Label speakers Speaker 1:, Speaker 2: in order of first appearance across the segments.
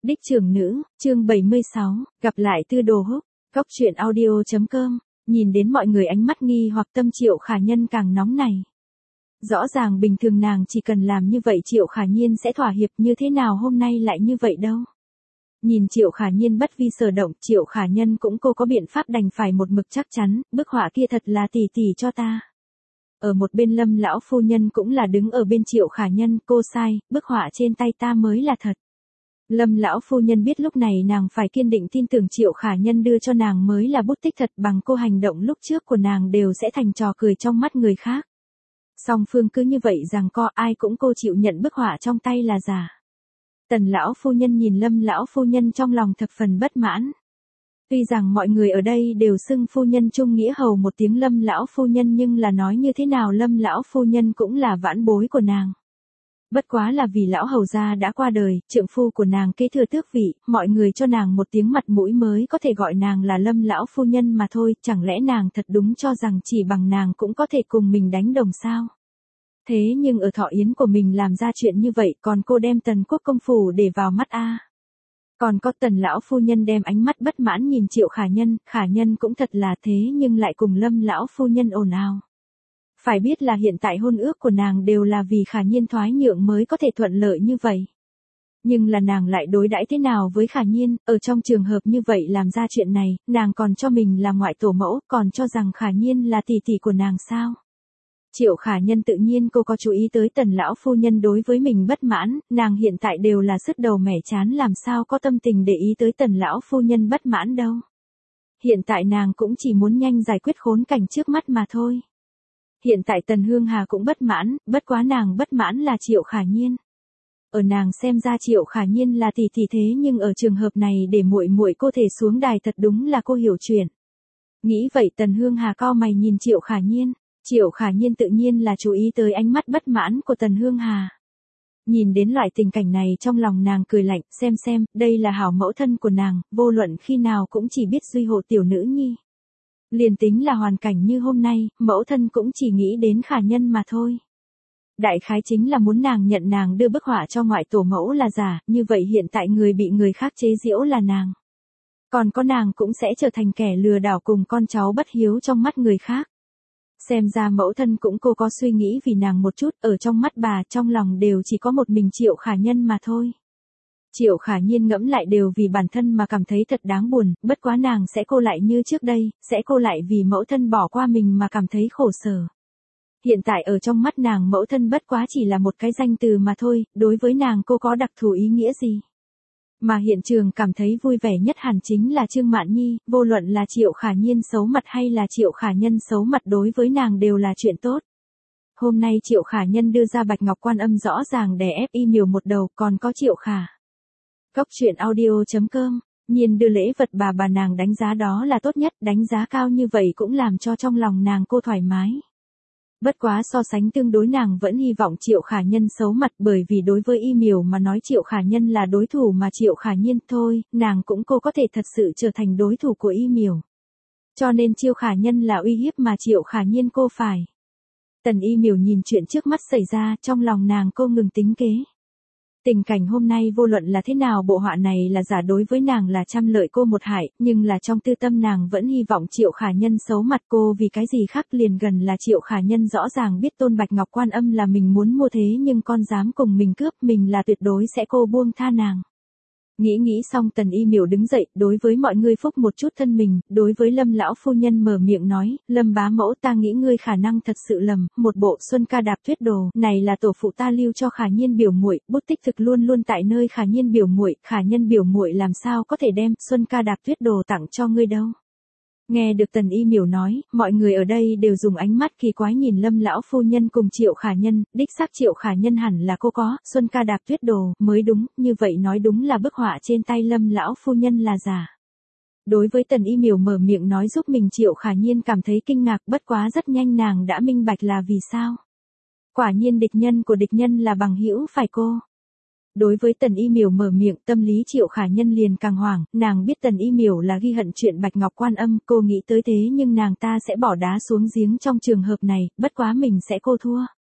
Speaker 1: Đích trưởng nữ, chương 76, gặp lại Tư Đồ Húc, Cốc truyện audio.com, nhìn đến mọi người ánh mắt nghi hoặc tâm Triệu Khả Nhân càng nóng này. Rõ ràng bình thường nàng chỉ cần làm như vậy Triệu Khả Nhiên sẽ thỏa hiệp, như thế nào hôm nay lại như vậy đâu. Nhìn Triệu Khả Nhiên bất vi sở động, Triệu Khả Nhân cũng cô có biện pháp đành phải một mực chắc chắn, bức họa kia thật là tỷ tỷ cho ta. Ở một bên Lâm lão phu nhân cũng là đứng ở bên Triệu Khả Nhân, cô sai, bức họa trên tay ta mới là thật. Lâm lão phu nhân biết lúc này nàng phải kiên định tin tưởng Triệu Khả Nhân đưa cho nàng mới là bút tích thật, bằng cô hành động lúc trước của nàng đều sẽ thành trò cười trong mắt người khác. Song phương cứ như vậy rằng co ai cũng cô chịu nhận bức họa trong tay là giả. Tần lão phu nhân nhìn Lâm lão phu nhân trong lòng thập phần bất mãn. Tuy rằng mọi người ở đây đều xưng phu nhân trung nghĩa hầu một tiếng Lâm lão phu nhân, nhưng là nói như thế nào Lâm lão phu nhân cũng là vãn bối của nàng. Bất quá là vì lão hầu gia đã qua đời, trượng phu của nàng kế thừa tước vị, mọi người cho nàng một tiếng mặt mũi mới có thể gọi nàng là Lâm lão phu nhân mà thôi, chẳng lẽ nàng thật đúng cho rằng chỉ bằng nàng cũng có thể cùng mình đánh đồng sao? Thế nhưng ở thọ yến của mình làm ra chuyện như vậy, còn cô đem Tần Quốc công phủ để vào mắt a. Còn có Tần lão phu nhân đem ánh mắt bất mãn nhìn Triệu Khả Nhân cũng thật là thế nhưng lại cùng Lâm lão phu nhân ồn ào. Phải biết là hiện tại hôn ước của nàng đều là vì Khả Nhiên thoái nhượng mới có thể thuận lợi như vậy. Nhưng là nàng lại đối đãi thế nào với Khả Nhiên, ở trong trường hợp như vậy làm ra chuyện này, nàng còn cho mình là ngoại tổ mẫu, còn cho rằng Khả Nhiên là tỷ tỷ của nàng sao? Triệu Khả Nhân tự nhiên cô có chú ý tới Tần lão phu nhân đối với mình bất mãn, nàng hiện tại đều là sứt đầu mẻ chán làm sao có tâm tình để ý tới Tần lão phu nhân bất mãn đâu. Hiện tại nàng cũng chỉ muốn nhanh giải quyết khốn cảnh trước mắt mà thôi. Hiện tại Tần Hương Hà cũng bất mãn, bất quá nàng bất mãn là Triệu Khả Nhiên. Ở nàng xem ra Triệu Khả Nhiên là tỷ tỷ thế nhưng ở trường hợp này để muội cô thể xuống đài thật đúng là cô hiểu chuyện. Nghĩ vậy Tần Hương Hà cau mày nhìn Triệu Khả Nhiên. Triệu Khả Nhiên tự nhiên là chú ý tới ánh mắt bất mãn của Tần Hương Hà. Nhìn đến loại tình cảnh này trong lòng nàng cười lạnh, xem, đây là hảo mẫu thân của nàng, vô luận khi nào cũng chỉ biết duy hộ tiểu nữ nhi. Liền tính là hoàn cảnh như hôm nay, mẫu thân cũng chỉ nghĩ đến Khả Nhân mà thôi. Đại khái chính là muốn nàng nhận nàng đưa bức họa cho ngoại tổ mẫu là giả, như vậy hiện tại người bị người khác chế giễu là nàng. Còn có nàng cũng sẽ trở thành kẻ lừa đảo cùng con cháu bất hiếu trong mắt người khác. Xem ra mẫu thân cũng cô có suy nghĩ vì nàng một chút, ở trong mắt bà trong lòng đều chỉ có một mình Triệu Khả Nhân mà thôi. Triệu Khả Nhiên ngẫm lại đều vì bản thân mà cảm thấy thật đáng buồn, bất quá nàng sẽ cô lại như trước đây, sẽ cô lại vì mẫu thân bỏ qua mình mà cảm thấy khổ sở. Hiện tại ở trong mắt nàng mẫu thân bất quá chỉ là một cái danh từ mà thôi, đối với nàng cô có đặc thù ý nghĩa gì. Mà hiện trường cảm thấy vui vẻ nhất hẳn chính là Trương Mạn Nhi, vô luận là Triệu Khả Nhiên xấu mặt hay là Triệu Khả Nhân xấu mặt đối với nàng đều là chuyện tốt. Hôm nay Triệu Khả Nhân đưa ra Bạch Ngọc Quan Âm rõ ràng đè ép y miều một đầu, còn có Triệu Khả. Cốc truyện audio.com, nhiên đưa lễ vật bà nàng đánh giá đó là tốt nhất, đánh giá cao như vậy cũng làm cho trong lòng nàng cô thoải mái. Bất quá so sánh tương đối nàng vẫn hy vọng Triệu Khả Nhân xấu mặt, bởi vì đối với y miều mà nói Triệu Khả Nhân là đối thủ mà Triệu Khả Nhiên thôi, nàng cũng cô có thể thật sự trở thành đối thủ của y miều. Cho nên Triệu Khả Nhân là uy hiếp mà Triệu Khả Nhiên cô phải. Tần y miều nhìn chuyện trước mắt xảy ra, trong lòng nàng cô ngừng tính kế. Tình cảnh hôm nay vô luận là thế nào bộ họa này là giả đối với nàng là trăm lợi cô một hại, nhưng là trong tư tâm nàng vẫn hy vọng Triệu Khả Nhân xấu mặt cô vì cái gì khác liền gần là Triệu Khả Nhân rõ ràng biết tôn Bạch Ngọc Quan Âm là mình muốn mua thế nhưng con dám cùng mình cướp mình là tuyệt đối sẽ cô buông tha nàng. Nghĩ xong Tần y miểu đứng dậy, đối với mọi người phúc một chút thân mình, đối với Lâm lão phu nhân mở miệng nói, Lâm bá mẫu ta nghĩ ngươi khả năng thật sự lầm, một bộ Xuân Ca Đạp Tuyết Đồ, này là tổ phụ ta lưu cho Khả Nhiên biểu muội, bút tích thực luôn luôn tại nơi Khả Nhiên biểu muội, Khả Nhân biểu muội làm sao có thể đem Xuân Ca Đạp Tuyết Đồ tặng cho ngươi đâu. Nghe được Tần y miểu nói, mọi người ở đây đều dùng ánh mắt kỳ quái nhìn Lâm lão phu nhân cùng Triệu Khả Nhân, đích xác Triệu Khả Nhân hẳn là cô có, Xuân Ca Đạp Tuyết Đồ, mới đúng, như vậy nói đúng là bức họa trên tay Lâm lão phu nhân là giả. Đối với Tần y miểu mở miệng nói giúp mình Triệu Khả Nhiên cảm thấy kinh ngạc, bất quá rất nhanh nàng đã minh bạch là vì sao. Quả nhiên địch nhân của địch nhân là bằng hữu phải cô. Đối với Tần y miểu mở miệng tâm lý Triệu Khả Nhân liền càng hoảng, nàng biết Tần y miểu là ghi hận chuyện Bạch Ngọc Quan Âm, cô nghĩ tới thế nhưng nàng ta sẽ bỏ đá xuống giếng trong trường hợp này, bất quá mình sẽ cô thua.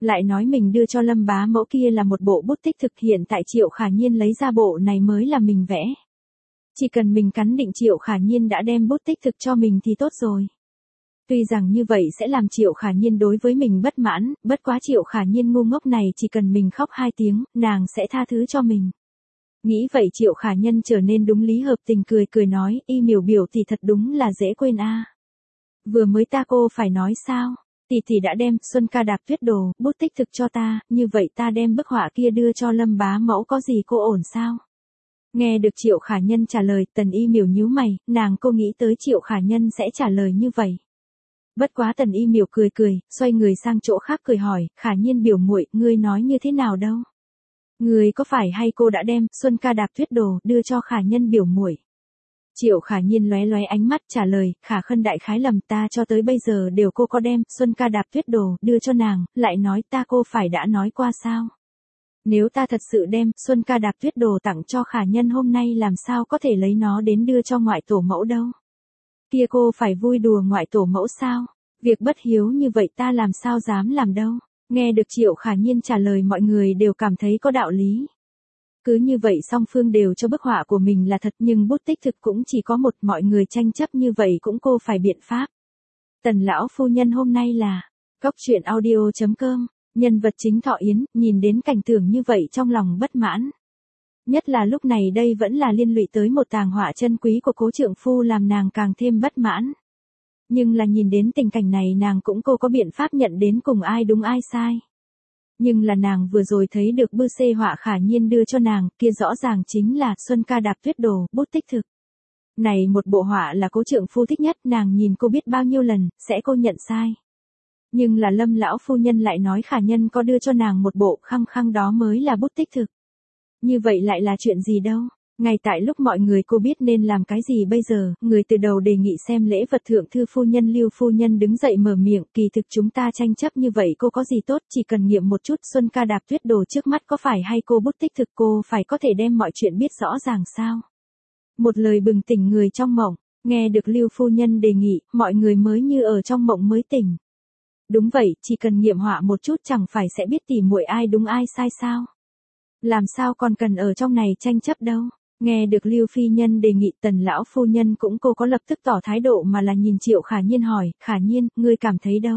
Speaker 1: Lại nói mình đưa cho Lâm bá mẫu kia là một bộ bút tích thực, hiện tại Triệu Khả Nhiên lấy ra bộ này mới là mình vẽ. Chỉ cần mình cắn định Triệu Khả Nhiên đã đem bút tích thực cho mình thì tốt rồi. Tuy rằng như vậy sẽ làm Triệu Khả Nhiên đối với mình bất mãn, bất quá Triệu Khả Nhiên ngu ngốc này chỉ cần mình khóc 2 tiếng, nàng sẽ tha thứ cho mình. Nghĩ vậy Triệu Khả Nhân trở nên đúng lý hợp tình, cười cười nói, Y Miểu biểu thì thật đúng là dễ quên a. Vừa mới ta cô phải nói sao? Tỷ tỷ đã đem Xuân Ca Đạp Tuyết Đồ, bút tích thực cho ta, như vậy ta đem bức họa kia đưa cho Lâm bá mẫu có gì cô ổn sao? Nghe được Triệu Khả Nhân trả lời, Tần Y Miểu nhíu mày, nàng cô nghĩ tới Triệu Khả Nhân sẽ trả lời như vậy. Bất quá Tần Y Miểu cười cười, xoay người sang chỗ khác cười hỏi, Khả Nhiên biểu muội, ngươi nói như thế nào đâu? Ngươi có phải hay cô đã đem Xuân Ca Đạp Tuyết Đồ đưa cho Khả Nhân biểu muội? Triệu Khả Nhiên lóe lóe ánh mắt trả lời, Khả Khân đại khái lầm, ta cho tới bây giờ đều cô có đem Xuân Ca Đạp Tuyết Đồ đưa cho nàng, lại nói ta cô phải đã nói qua sao? Nếu ta thật sự đem Xuân Ca Đạp Tuyết Đồ tặng cho Khả Nhân hôm nay làm sao có thể lấy nó đến đưa cho ngoại tổ mẫu đâu? Kia cô phải vui đùa ngoại tổ mẫu sao? Việc bất hiếu như vậy ta làm sao dám làm đâu? Nghe được Triệu Khả Nhiên trả lời mọi người đều cảm thấy có đạo lý. Cứ như vậy song phương đều cho bức họa của mình là thật, nhưng bút tích thực cũng chỉ có một, mọi người tranh chấp như vậy cũng cô phải biện pháp. Tần lão phu nhân hôm nay là Cóc Truyện Audio.com, nhân vật chính Thọ Yến, nhìn đến cảnh tượng như vậy trong lòng bất mãn. Nhất là lúc này đây vẫn là liên lụy tới một tàng họa chân quý của cố trượng phu làm nàng càng thêm bất mãn. Nhưng là nhìn đến tình cảnh này nàng cũng cô có biện pháp nhận đến cùng ai đúng ai sai. Nhưng là nàng vừa rồi thấy được bư xê họa Khả Nhiên đưa cho nàng, kia rõ ràng chính là Xuân Ca Đạp Tuyết Đồ, bút tích thực. Này một bộ họa là cố trượng phu thích nhất, nàng nhìn cô biết bao nhiêu lần, sẽ cô nhận sai. Nhưng là Lâm lão phu nhân lại nói Khả Nhân có đưa cho nàng một bộ, khăng khăng đó mới là bút tích thực. Như vậy lại là chuyện gì đâu? Ngay tại lúc mọi người cô biết nên làm cái gì bây giờ, người từ đầu đề nghị xem lễ vật thượng thư phu nhân Lưu phu nhân đứng dậy mở miệng, kỳ thực chúng ta tranh chấp như vậy cô có gì tốt, chỉ cần nghiệm một chút Xuân Ca Đạp Tuyết Đồ trước mắt có phải hay cô bút tích thực, cô phải có thể đem mọi chuyện biết rõ ràng sao. Một lời bừng tỉnh người trong mộng, nghe được Lưu phu nhân đề nghị, mọi người mới như ở trong mộng mới tỉnh. Đúng vậy, chỉ cần nghiệm họa một chút chẳng phải sẽ biết tỉ muội ai đúng ai sai sao. Làm sao còn cần ở trong này tranh chấp đâu. Nghe được Lưu phi nhân đề nghị, Tần lão phu nhân cũng cô có lập tức tỏ thái độ mà là nhìn Triệu Khả Nhiên hỏi, Khả Nhiên, ngươi cảm thấy đâu?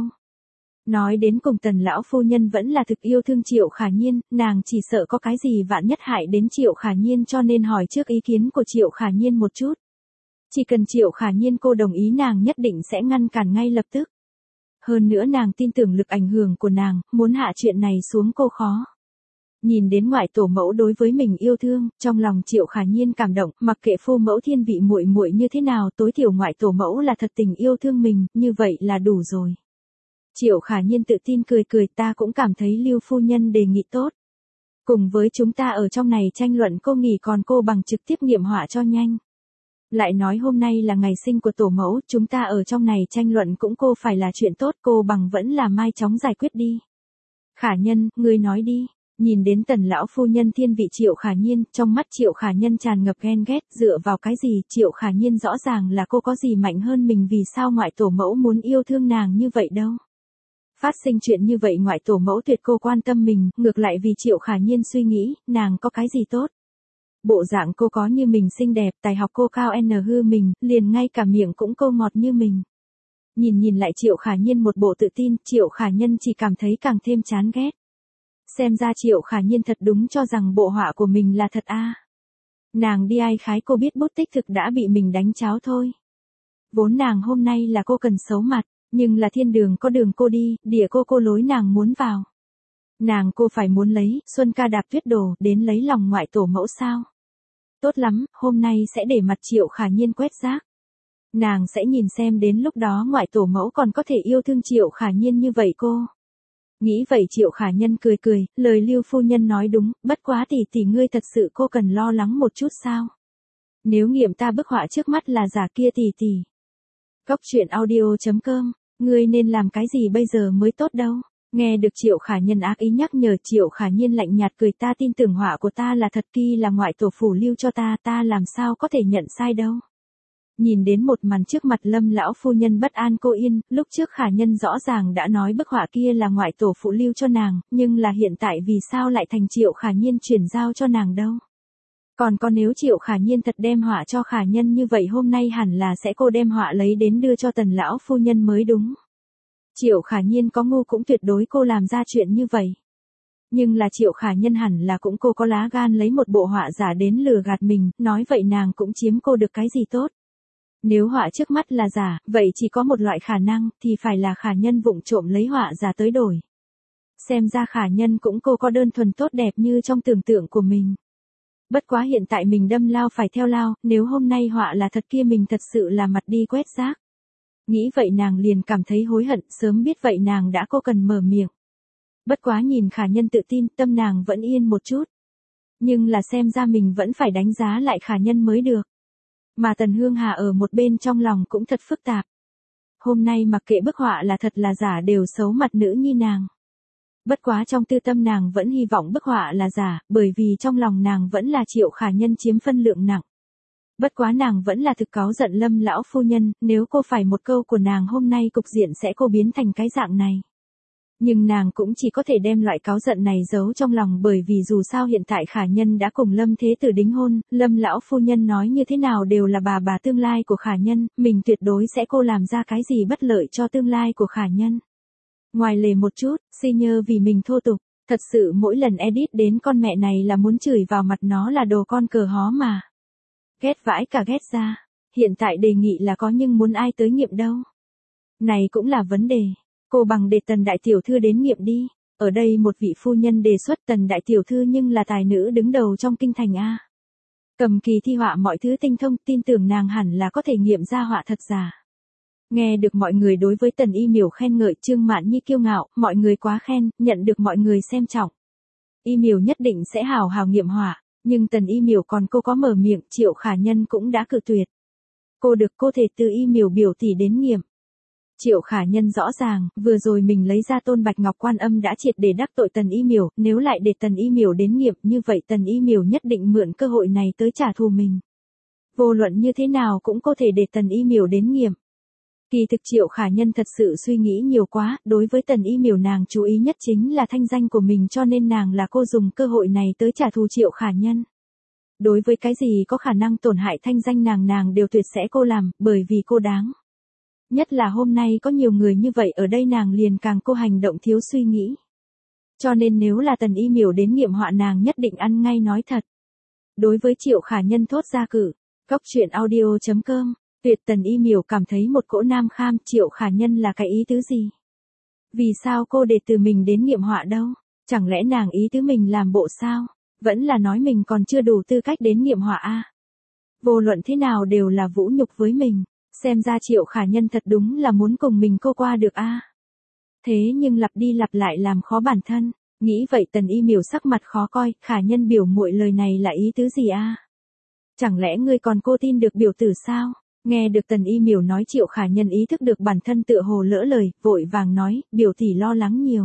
Speaker 1: Nói đến cùng Tần lão phu nhân vẫn là thực yêu thương Triệu Khả Nhiên, nàng chỉ sợ có cái gì vạn nhất hại đến Triệu Khả Nhiên cho nên hỏi trước ý kiến của Triệu Khả Nhiên một chút. Chỉ cần Triệu Khả Nhiên cô đồng ý nàng nhất định sẽ ngăn cản ngay lập tức. Hơn nữa nàng tin tưởng lực ảnh hưởng của nàng, muốn hạ chuyện này xuống cô khó. Nhìn đến ngoại tổ mẫu đối với mình yêu thương, trong lòng Triệu Khả Nhiên cảm động, mặc kệ phu mẫu thiên vị muội muội như thế nào, tối thiểu ngoại tổ mẫu là thật tình yêu thương mình, như vậy là đủ rồi. Triệu Khả Nhiên tự tin cười cười, ta cũng cảm thấy Lưu phu nhân đề nghị tốt. Cùng với chúng ta ở trong này tranh luận cô nghỉ còn cô bằng trực tiếp nghiệm họa cho nhanh. Lại nói hôm nay là ngày sinh của tổ mẫu, chúng ta ở trong này tranh luận cũng cô phải là chuyện tốt, cô bằng vẫn là mai chóng giải quyết đi. Khả Nhân, ngươi nói đi. Nhìn đến Tần lão phu nhân thiên vị Triệu Khả Nhiên, trong mắt Triệu Khả Nhân tràn ngập ghen ghét, dựa vào cái gì, Triệu Khả Nhiên rõ ràng là cô có gì mạnh hơn mình, vì sao ngoại tổ mẫu muốn yêu thương nàng như vậy đâu. Phát sinh chuyện như vậy ngoại tổ mẫu tuyệt cô quan tâm mình, ngược lại vì Triệu Khả Nhiên suy nghĩ, nàng có cái gì tốt. Bộ dạng cô có như mình xinh đẹp, tài học cô cao hư mình, liền ngay cả miệng cũng cô ngọt như mình. Nhìn lại Triệu Khả Nhiên một bộ tự tin, Triệu Khả Nhân chỉ cảm thấy càng thêm chán ghét. Xem ra Triệu Khả Nhiên thật đúng cho rằng bộ họa của mình là thật a. Nàng đi ai khái cô biết bút tích thực đã bị mình đánh cháo thôi. Vốn nàng hôm nay là cô cần xấu mặt, nhưng là thiên đường có đường cô đi, địa cô lối nàng muốn vào. Nàng cô phải muốn lấy Xuân Ca Đạp Tuyết Đồ đến lấy lòng ngoại tổ mẫu sao. Tốt lắm, hôm nay sẽ để mặt Triệu Khả Nhiên quét rác. Nàng sẽ nhìn xem đến lúc đó ngoại tổ mẫu còn có thể yêu thương Triệu Khả Nhiên như vậy cô. Nghĩ vậy Triệu Khả Nhân cười cười, lời Lưu phu nhân nói đúng, bất quá tỷ ngươi thật sự cô cần lo lắng một chút sao? Nếu nghiệm ta bức họa trước mắt là giả kia tỷ. Cóc Truyện Audio.com, ngươi nên làm cái gì bây giờ mới tốt đâu? Nghe được Triệu Khả Nhân ác ý nhắc nhở, Triệu Khả Nhiên lạnh nhạt cười, ta tin tưởng họa của ta là thật, kia là ngoại tổ phủ lưu cho ta làm sao có thể nhận sai đâu. Nhìn đến một màn trước mặt Lâm lão phu nhân bất an cô yên, lúc trước Khả Nhân rõ ràng đã nói bức họa kia là ngoại tổ phụ lưu cho nàng, nhưng là hiện tại vì sao lại thành Triệu Khả Nhiên chuyển giao cho nàng đâu. Còn nếu Triệu Khả Nhiên thật đem họa cho Khả Nhân như vậy hôm nay hẳn là sẽ cô đem họa lấy đến đưa cho Tần lão phu nhân mới đúng. Triệu Khả Nhiên có ngu cũng tuyệt đối cô làm ra chuyện như vậy. Nhưng là Triệu Khả Nhân hẳn là cũng cô có lá gan lấy một bộ họa giả đến lừa gạt mình, nói vậy nàng cũng chiếm cô được cái gì tốt. Nếu họa trước mắt là giả, vậy chỉ có một loại khả năng, thì phải là Khả Nhân vụng trộm lấy họa giả tới đổi. Xem ra Khả Nhân cũng cô có đơn thuần tốt đẹp như trong tưởng tượng của mình. Bất quá hiện tại mình đâm lao phải theo lao, nếu hôm nay họa là thật kia mình thật sự là mặt đi quét rác. Nghĩ vậy nàng liền cảm thấy hối hận, sớm biết vậy nàng đã cô cần mở miệng. Bất quá nhìn Khả Nhân tự tin, tâm nàng vẫn yên một chút. Nhưng là xem ra mình vẫn phải đánh giá lại Khả Nhân mới được. Mà Tần Hương Hà ở một bên trong lòng cũng thật phức tạp. Hôm nay mặc kệ bức họa là thật là giả đều xấu mặt nữ nhi nàng. Bất quá trong tư tâm nàng vẫn hy vọng bức họa là giả, bởi vì trong lòng nàng vẫn là Triệu Khả Nhân chiếm phân lượng nặng. Bất quá nàng vẫn là thực cáu giận Lâm lão phu nhân, nếu cô phải một câu của nàng hôm nay cục diện sẽ cô biến thành cái dạng này. Nhưng nàng cũng chỉ có thể đem loại cáu giận này giấu trong lòng bởi vì dù sao hiện tại Khả Nhân đã cùng Lâm Thế Tử đính hôn, Lâm lão phu nhân nói như thế nào đều là bà tương lai của Khả Nhân, mình tuyệt đối sẽ cô làm ra cái gì bất lợi cho tương lai của Khả Nhân. Ngoài lề một chút, si nhơ vì mình thô tục, thật sự mỗi lần edit đến con mẹ này là muốn chửi vào mặt nó là đồ con cờ hó mà. Ghét vãi cả ghét ra, hiện tại đề nghị là có nhưng muốn ai tới nghiệm đâu. Này cũng là vấn đề. Cô bằng để Tần đại tiểu thư đến nghiệm đi. Ở đây một vị phu nhân đề xuất Tần đại tiểu thư nhưng là tài nữ đứng đầu trong kinh thành A. Cầm kỳ thi họa mọi thứ tinh thông, tin tưởng nàng hẳn là có thể nghiệm ra họa thật giả. Nghe được mọi người đối với Tần Y Miểu khen ngợi, Trương Mạn Nhi kiêu ngạo, mọi người quá khen, nhận được mọi người xem trọng. Y Miểu nhất định sẽ hào hào nghiệm họa, nhưng Tần Y Miểu còn cô có mở miệng, Triệu Khả Nhân cũng đã cự tuyệt. Cô thể từ Y Miểu biểu tỷ đến nghiệm. Triệu Khả Nhân rõ ràng, vừa rồi mình lấy ra Tôn Bạch Ngọc Quan Âm đã triệt để đắc tội Tần Y Miểu, nếu lại để Tần Y Miểu đến nghiệm như vậy Tần Y Miểu nhất định mượn cơ hội này tới trả thù mình. Vô luận như thế nào cũng có thể để Tần Y Miểu đến nghiệm. Kỳ thực Triệu Khả Nhân thật sự suy nghĩ nhiều quá, đối với Tần Y Miểu nàng chú ý nhất chính là thanh danh của mình cho nên nàng là cô dùng cơ hội này tới trả thù Triệu Khả Nhân. Đối với cái gì có khả năng tổn hại thanh danh nàng đều tuyệt sẽ cô làm, bởi vì cô đáng. Nhất là hôm nay có nhiều người như vậy ở đây nàng liền càng cô hành động thiếu suy nghĩ. Cho nên nếu là Tần Y Miểu đến nghiệm họa nàng nhất định ăn ngay nói thật. Đối với Triệu Khả Nhân thốt ra cử, Cóc Truyện Audio.com, tuyệt Tần Y Miểu cảm thấy một cỗ nam kham Triệu Khả Nhân là cái ý tứ gì? Vì sao cô để từ mình đến nghiệm họa đâu? Chẳng lẽ nàng ý tứ mình làm bộ sao? Vẫn là nói mình còn chưa đủ tư cách đến nghiệm họa a? Vô luận thế nào đều là vũ nhục với mình. Xem ra Triệu Khả Nhân thật đúng là muốn cùng mình cô qua được a. Thế nhưng lặp đi lặp lại làm khó bản thân, nghĩ vậy Tần Y Miểu sắc mặt khó coi, Khả Nhân biểu muội lời này là ý tứ gì a? Chẳng lẽ ngươi còn cô tin được biểu tử sao? Nghe được Tần Y Miểu nói Triệu Khả Nhân ý thức được bản thân tựa hồ lỡ lời, vội vàng nói, biểu tỷ lo lắng nhiều.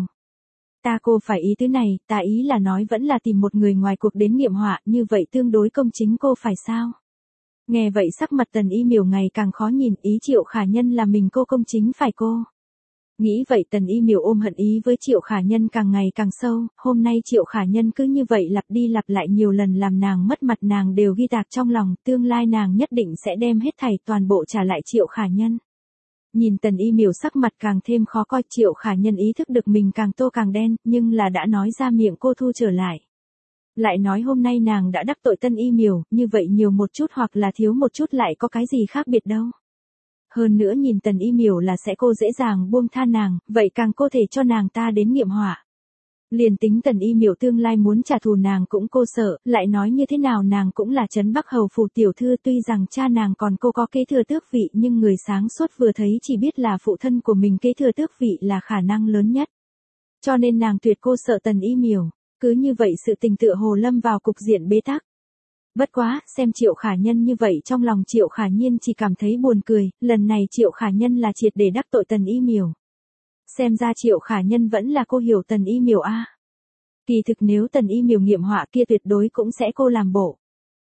Speaker 1: Cô phải ý tứ này, ta ý là nói vẫn là tìm một người ngoài cuộc đến nghiệm họa, như vậy tương đối công chính cô phải sao? Nghe vậy sắc mặt Tần Y Miểu ngày càng khó nhìn, ý Triệu Khả Nhân là mình cô công chính phải cô. Nghĩ vậy Tần Y Miểu ôm hận ý với Triệu Khả Nhân càng ngày càng sâu, hôm nay Triệu Khả Nhân cứ như vậy lặp đi lặp lại nhiều lần làm nàng mất mặt nàng đều ghi tạc trong lòng, tương lai nàng nhất định sẽ đem hết thảy toàn bộ trả lại Triệu Khả Nhân. Nhìn Tần Y Miểu sắc mặt càng thêm khó coi, Triệu Khả Nhân ý thức được mình càng tô càng đen, nhưng là đã nói ra miệng cô thu trở lại. Lại nói hôm nay nàng đã đắc tội Tần Y Miểu, như vậy nhiều một chút hoặc là thiếu một chút lại có cái gì khác biệt đâu. Hơn nữa nhìn Tần Y Miểu là sẽ cô dễ dàng buông tha nàng, vậy càng cô thể cho nàng ta đến nghiệm họa. Liền tính Tần Y Miểu tương lai muốn trả thù nàng cũng cô sợ, lại nói như thế nào nàng cũng là Trấn Bắc Hầu phủ tiểu thư, tuy rằng cha nàng còn cô có kế thừa tước vị nhưng người sáng suốt vừa thấy chỉ biết là phụ thân của mình kế thừa tước vị là khả năng lớn nhất. Cho nên nàng tuyệt cô sợ Tần Y Miểu, cứ như vậy sự tình tựa hồ lâm vào cục diện bế tắc. Bất quá, xem Triệu Khả Nhân như vậy trong lòng Triệu Khả Nhiên chỉ cảm thấy buồn cười, lần này Triệu Khả Nhân là triệt để đắc tội Tần Y Miểu. Xem ra Triệu Khả Nhân vẫn là cô hiểu Tần Y Miểu a. Kỳ thực nếu Tần Y Miểu nghiệm họa kia tuyệt đối cũng sẽ cô làm bộ.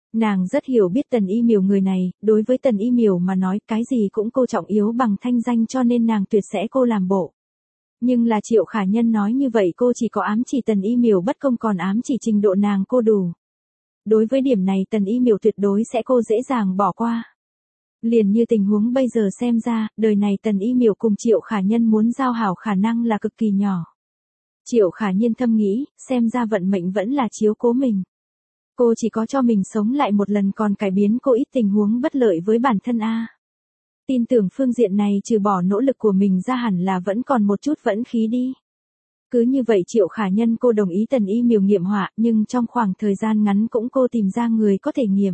Speaker 1: Nàng rất hiểu biết Tần Y Miểu người này, đối với Tần Y Miểu mà nói cái gì cũng cô trọng yếu bằng thanh danh cho nên nàng tuyệt sẽ cô làm bộ. Nhưng là Triệu Khả Nhân nói như vậy cô chỉ có ám chỉ Tần Y Miểu bất công còn ám chỉ trình độ nàng cô đủ. Đối với điểm này Tần Y Miểu tuyệt đối sẽ cô dễ dàng bỏ qua. Liền như tình huống bây giờ xem ra, đời này Tần Y Miểu cùng Triệu Khả Nhân muốn giao hảo khả năng là cực kỳ nhỏ. Triệu Khả Nhiên thầm nghĩ, xem ra vận mệnh vẫn là chiếu cố mình. Cô chỉ có cho mình sống lại một lần còn cải biến cô ít tình huống bất lợi với bản thân a. Tin tưởng phương diện này trừ bỏ nỗ lực của mình ra hẳn là vẫn còn một chút vẫn khí đi. Cứ như vậy Triệu Khả Nhân cô đồng ý Tần Y Miểu nghiệm họa nhưng trong khoảng thời gian ngắn cũng cô tìm ra người có thể nghiệm.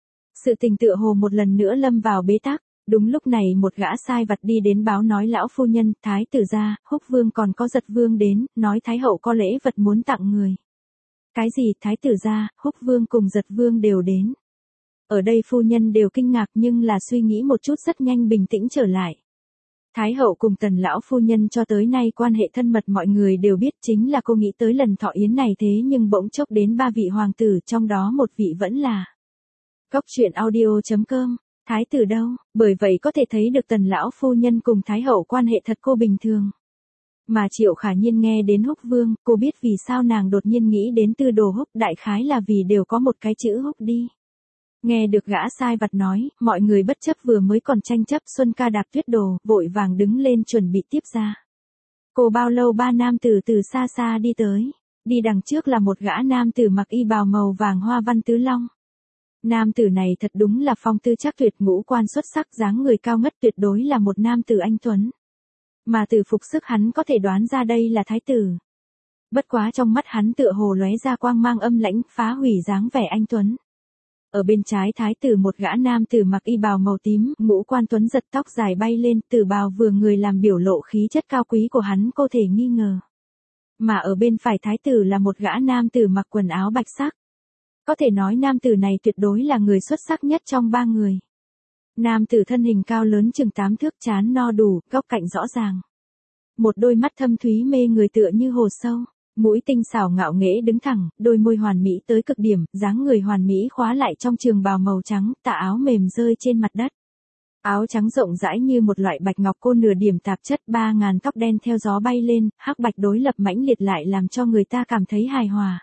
Speaker 1: Sự tình tựa hồ một lần nữa lâm vào bế tắc. Đúng lúc này một gã sai vặt đi đến báo nói lão phu nhân, thái tử gia, Húc Vương còn có Giật Vương đến, nói Thái hậu có lễ vật muốn tặng người. Cái gì thái tử gia, Húc Vương cùng Giật Vương đều đến. Ở đây phu nhân đều kinh ngạc nhưng là suy nghĩ một chút rất nhanh bình tĩnh trở lại. Thái hậu cùng Tần lão phu nhân cho tới nay quan hệ thân mật mọi người đều biết chính là cô nghĩ tới lần thọ yến này thế nhưng bỗng chốc đến 3 vị hoàng tử trong đó một vị vẫn là. Góc truyện audio.com Thái tử đâu, bởi vậy có thể thấy được Tần lão phu nhân cùng Thái hậu quan hệ thật cô bình thường. Mà Triệu Khả Nhiên nghe đến Húc Vương, cô biết vì sao nàng đột nhiên nghĩ đến Tư Đồ Húc, đại khái là vì đều có một cái chữ Húc đi. Nghe được gã sai vặt nói, mọi người bất chấp vừa mới còn tranh chấp Xuân Ca đạp tuyết đồ, vội vàng đứng lên chuẩn bị tiếp ra. Cô bao lâu ba nam tử từ xa xa đi tới, đi đằng trước là một gã nam tử mặc y bào màu vàng hoa văn tứ long. Nam tử này thật đúng là phong tư chắc tuyệt ngũ quan xuất sắc dáng người cao ngất tuyệt đối là một nam tử anh tuấn. Mà từ phục sức hắn có thể đoán ra đây là thái tử. Bất quá trong mắt hắn tựa hồ lóe ra quang mang âm lãnh phá hủy dáng vẻ anh tuấn. Ở bên trái thái tử một gã nam tử mặc y bào màu tím, ngũ quan tuấn giật tóc dài bay lên, tử bào vừa người làm biểu lộ khí chất cao quý của hắn cô thể nghi ngờ. Mà ở bên phải thái tử là một gã nam tử mặc quần áo bạch sắc. Có thể nói nam tử này tuyệt đối là người xuất sắc nhất trong ba người. Nam tử thân hình cao lớn chừng 8 thước trán no đủ, góc cạnh rõ ràng. Một đôi mắt thâm thúy mê người tựa như hồ sâu, mũi tinh xảo ngạo nghễ đứng thẳng, đôi môi hoàn mỹ tới cực điểm, dáng người hoàn mỹ khóa lại trong trường bào màu trắng, tà áo mềm rơi trên mặt đất. Áo trắng rộng rãi như một loại bạch ngọc cô nửa điểm tạp chất 3.000 tóc đen theo gió bay lên, hắc bạch đối lập mãnh liệt lại làm cho người ta cảm thấy hài hòa.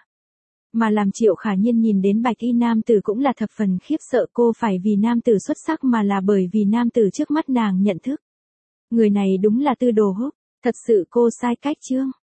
Speaker 1: Mà làm Triệu Khả Nhiên nhìn đến bạch y nam tử cũng là thập phần khiếp sợ cô phải vì nam tử xuất sắc mà là bởi vì nam tử trước mắt nàng nhận thức. Người này đúng là Tư Đồ Húc, thật sự cô sai cách chưa?